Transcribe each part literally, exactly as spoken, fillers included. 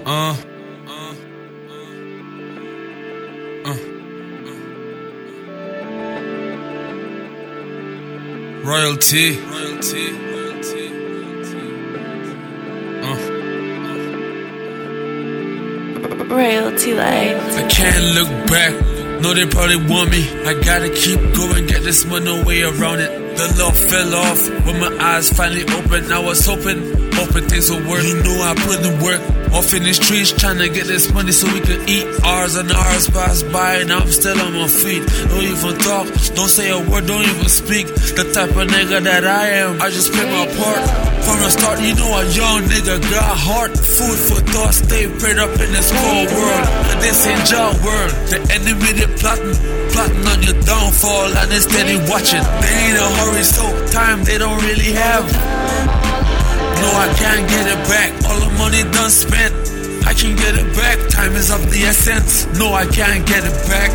Uh, uh, royalty, royalty, uh. Royalty life. I can't look back. No, they probably want me. I gotta keep going, get this money, no way around it. The love fell off when my eyes finally opened. I was hoping, hoping things would work. You know I put in work. Off in the streets trying to get this money so we can eat. Hours and hours pass by and I'm still on my feet. Don't even talk, don't say a word, don't even speak. The type of nigga that I am, I just play my part. From the start, you know a young nigga got heart. Food for thought, stay prayed up in this cold world. And this ain't your world. The enemy they plotting, plotting on your downfall and they steady watching. They ain't a hurry, so time they don't really have. No, I can't get it back. All the money done spent, I can get it back. Time is of the essence. No, I can't get it back.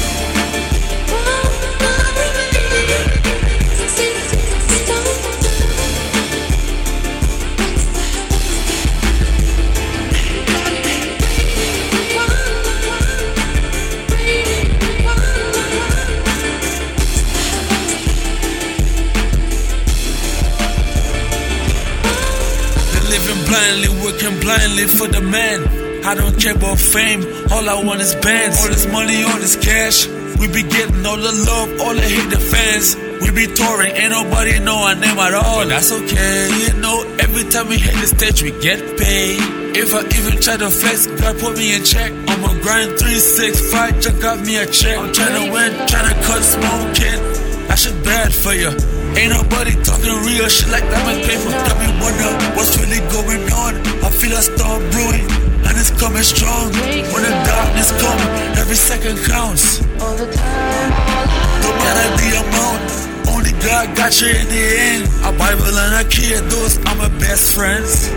Living blindly, working blindly for the man. I don't care about fame, all I want is bands. All this money, all this cash. We be getting all the love, all the hate the fans. We be touring, ain't nobody know our name at all. But that's okay, you know, every time we hit the stage we get paid. If I even try to flex, God put me in check. I'm a grind three six five, just got me a check. I'm trying to win, trying to cut smoking. That shit bad for you. Ain't nobody talking real shit like that much paper. Got me wonder what's really going on. I feel a storm brewing and it's coming strong. When the darkness comes, every second counts. All the time. No matter the amount, only God got you in the end. A Bible and a kid, those are my best friends.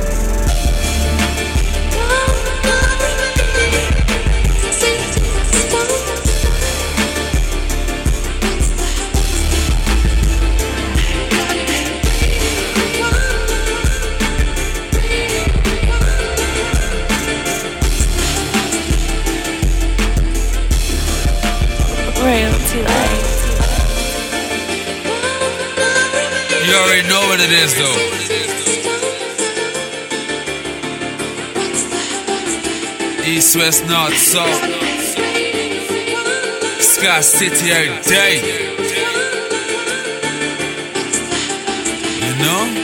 Royalty life. You already know what it is though. East, west, north, south. Sky City every day. You know?